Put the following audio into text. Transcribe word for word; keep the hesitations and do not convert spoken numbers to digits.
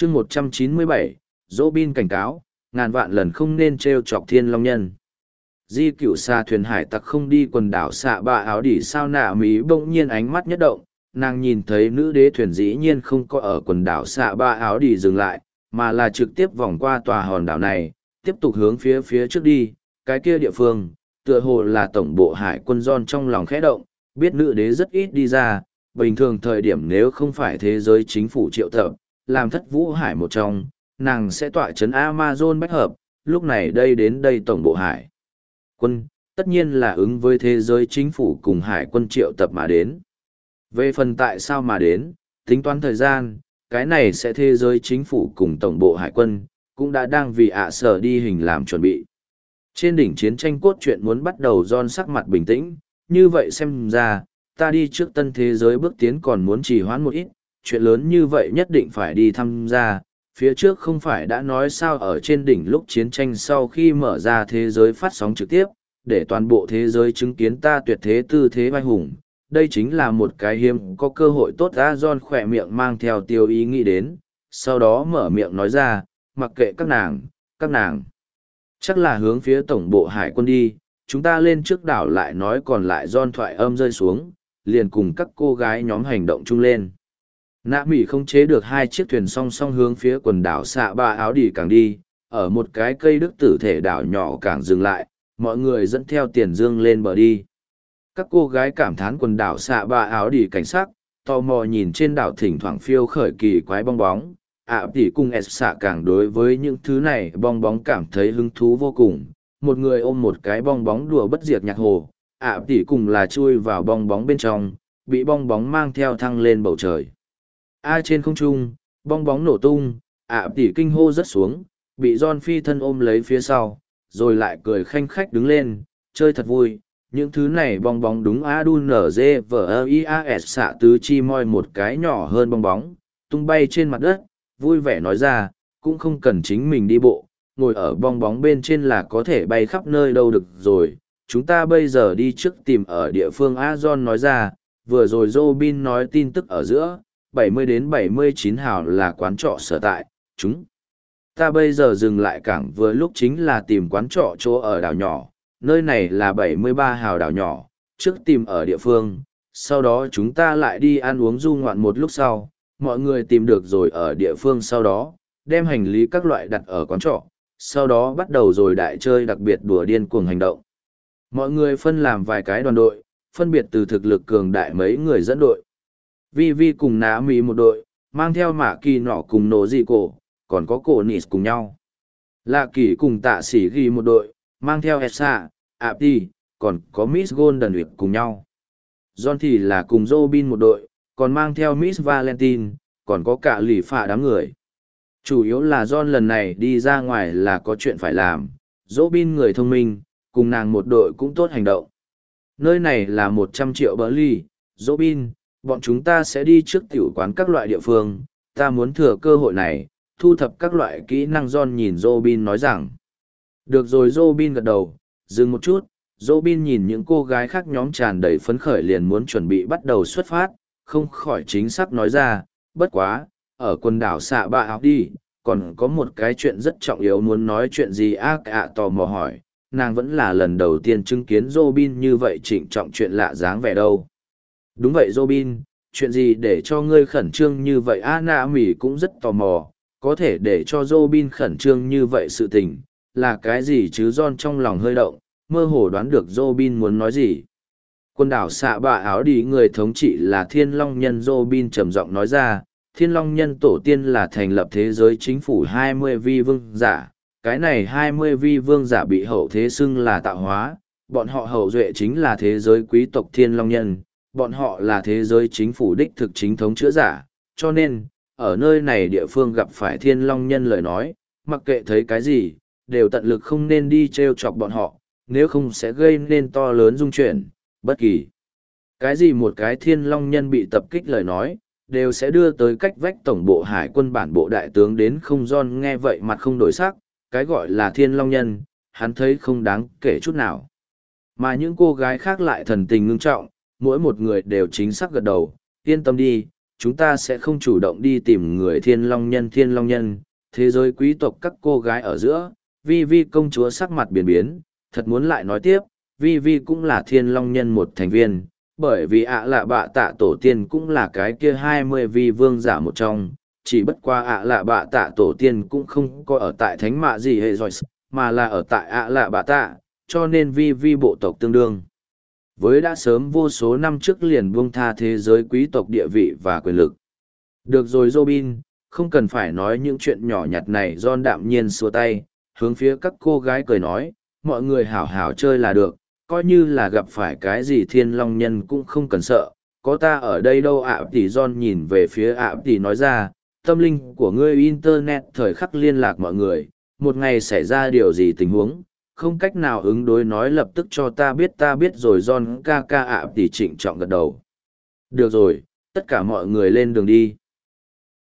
chương một trăm chín mươi bảy, Robin cảnh cáo, ngàn vạn lần không nên trêu chọc Thiên Long Nhân. Di cựu xa thuyền hải tặc không đi quần đảo xạ bạ áo đỉ sao nạ mỹ bỗng nhiên ánh mắt nhất động, nàng nhìn thấy nữ đế thuyền dĩ nhiên không có ở quần đảo xạ bạ áo đỉ dừng lại, mà là trực tiếp vòng qua tòa hòn đảo này, tiếp tục hướng phía phía trước đi, cái kia địa phương, tựa hồ là tổng bộ hải quân John trong lòng khẽ động, biết nữ đế rất ít đi ra, bình thường thời điểm nếu không phải thế giới chính phủ triệu tập, làm thất vũ hải một trong, nàng sẽ tọa chấn Amazon bách hợp, lúc này đây đến đây tổng bộ hải quân, tất nhiên là ứng với thế giới chính phủ cùng hải quân triệu tập mà đến. Về phần tại sao mà đến, tính toán thời gian, cái này sẽ thế giới chính phủ cùng tổng bộ hải quân, cũng đã đang vì ạ sở đi hình làm chuẩn bị. Trên đỉnh chiến tranh cốt truyện muốn bắt đầu John sắc mặt bình tĩnh, như vậy xem ra, ta đi trước tân thế giới bước tiến còn muốn trì hoãn một ít, chuyện lớn như vậy nhất định phải đi tham gia. Phía trước không phải đã nói sao ở trên đỉnh lúc chiến tranh sau khi mở ra thế giới phát sóng trực tiếp, để toàn bộ thế giới chứng kiến ta tuyệt thế tư thế vai hùng. Đây chính là một cái hiếm có cơ hội tốt ra. John khỏe miệng mang theo tiêu ý nghĩ đến, sau đó mở miệng nói ra, mặc kệ các nàng, các nàng. Chắc là hướng phía tổng bộ hải quân đi, chúng ta lên trước đảo lại nói còn lại. John thoại âm rơi xuống, liền cùng các cô gái nhóm hành động chung lên. Nạ Mỹ không chế được hai chiếc thuyền song song hướng phía quần đảo xạ ba áo đỉ cảng đi, ở một cái cây đức tử thể đảo nhỏ cảng dừng lại, mọi người dẫn theo tiền dương lên bờ đi. Các cô gái cảm thán quần đảo xạ ba áo đỉ cảnh sắc, tò mò nhìn trên đảo thỉnh thoảng phiêu khởi kỳ quái bong bóng. ạ tỷ cùng s xạ càng đối với những thứ này bong bóng cảm thấy hứng thú vô cùng. Một người ôm một cái bong bóng đùa bất diệt nhạc hồ, ạ tỷ cùng là chui vào bong bóng bên trong, bị bong bóng mang theo thăng lên bầu trời. A trên không trung, bong bóng nổ tung, ạ tỷ kinh hô rất xuống, bị John phi thân ôm lấy phía sau, rồi lại cười khanh khách đứng lên, chơi thật vui. Những thứ này bong bóng đúng a đu nở dê vờ i a s xạ tứ chi moi một cái nhỏ hơn bong bóng, tung bay trên mặt đất, vui vẻ nói ra, cũng không cần chính mình đi bộ, ngồi ở bong bóng bên trên là có thể bay khắp nơi đâu được rồi. Chúng ta bây giờ đi trước tìm ở địa phương A. John nói ra, vừa rồi Robin nói tin tức ở giữa, bảy mươi đến bảy mươi chín hào là quán trọ sở tại, chúng ta bây giờ dừng lại cảng vừa lúc chính là tìm quán trọ chỗ ở đảo nhỏ, nơi này là bảy mươi ba hào đảo nhỏ, trước tìm ở địa phương, sau đó chúng ta lại đi ăn uống du ngoạn một lúc sau, mọi người tìm được rồi ở địa phương sau đó, đem hành lý các loại đặt ở quán trọ, sau đó bắt đầu rồi đại chơi đặc biệt đùa điên cuồng hành động. Mọi người phân làm vài cái đoàn đội, phân biệt từ thực lực cường đại mấy người dẫn đội. Vi Vi cùng Ná Mỹ một đội, mang theo Mạ Kỳ nọ cùng Nổ Dị Cổ, còn có Cổ Nịt cùng nhau. Lạ Kỳ cùng Tạ Sĩ Ghi một đội, mang theo Esa, Apti, còn có Miss Golden Week cùng nhau. John thì là cùng Robin một đội, còn mang theo Miss Valentine, còn có cả lì phạ đám người. Chủ yếu là John lần này đi ra ngoài là có chuyện phải làm, Robin người thông minh, cùng nàng một đội cũng tốt hành động. Nơi này là một trăm triệu bờ ly, Robin, bọn chúng ta sẽ đi trước tiểu quán các loại địa phương, ta muốn thừa cơ hội này, thu thập các loại kỹ năng. John nhìn Robin nói rằng. Được rồi. Robin gật đầu, dừng một chút, Robin nhìn những cô gái khác nhóm tràn đầy phấn khởi liền muốn chuẩn bị bắt đầu xuất phát, không khỏi chính xác nói ra, bất quá, ở quần đảo xạ bạ áo đi, còn có một cái chuyện rất trọng yếu muốn nói. Chuyện gì ác ạ? Tò mò hỏi, nàng vẫn là lần đầu tiên chứng kiến Robin như vậy trịnh trọng chuyện lạ dáng vẻ đâu. Đúng vậy Robin, chuyện gì để cho ngươi khẩn trương như vậy? A Nạ Mỹ cũng rất tò mò, có thể để cho Robin khẩn trương như vậy sự tình, là cái gì chứ? John trong lòng hơi động, mơ hồ đoán được Robin muốn nói gì. Quần đảo xạ bạ áo đi người thống trị là Thiên Long Nhân. Robin trầm giọng nói ra, Thiên Long Nhân tổ tiên là thành lập thế giới chính phủ hai mươi vi vương giả, cái này hai mươi vi vương giả bị hậu thế xưng là tạo hóa, bọn họ hậu duệ chính là thế giới quý tộc Thiên Long Nhân, bọn họ là thế giới chính phủ đích thực chính thống chữa giả, cho nên, ở nơi này địa phương gặp phải Thiên Long Nhân lời nói, mặc kệ thấy cái gì, đều tận lực không nên đi trêu chọc bọn họ, nếu không sẽ gây nên to lớn dung chuyển, bất kỳ. Cái gì một cái Thiên Long Nhân bị tập kích lời nói, đều sẽ đưa tới cách vách tổng bộ hải quân bản bộ đại tướng đến. Không. John nghe vậy mặt không đổi sắc, cái gọi là Thiên Long Nhân, hắn thấy không đáng kể chút nào. Mà những cô gái khác lại thần tình ngưng trọng, mỗi một người đều chính xác gật đầu, yên tâm đi, chúng ta sẽ không chủ động đi tìm người thiên long nhân thiên long nhân, thế giới quý tộc các cô gái ở giữa, Vi Vi công chúa sắc mặt biến biến, thật muốn lại nói tiếp, Vi Vi cũng là thiên long nhân một thành viên, bởi vì ạ lạ bạ tạ tổ tiên cũng là cái kia hai mươi vi vương giả một trong, chỉ bất qua ạ lạ bạ tạ tổ tiên cũng không có ở tại thánh mạ gì hệ rồi, mà là ở tại ạ lạ bạ tạ, cho nên Vi Vi bộ tộc tương đương. Với đã sớm vô số năm trước liền buông tha thế giới quý tộc địa vị và quyền lực. Được rồi Robin, không cần phải nói những chuyện nhỏ nhặt này. John đạm nhiên xua tay, hướng phía các cô gái cười nói, mọi người hảo hảo chơi là được, coi như là gặp phải cái gì thiên long nhân cũng không cần sợ, có ta ở đây đâu ạ. Tỷ John nhìn về phía ạ tỷ nói ra, tâm linh của ngươi internet thời khắc liên lạc mọi người, một ngày xảy ra điều gì tình huống, không cách nào ứng đối nói lập tức cho ta biết ta biết rồi. John ca ca ạ tỷ trịnh trọng gật đầu. Được rồi, tất cả mọi người lên đường đi.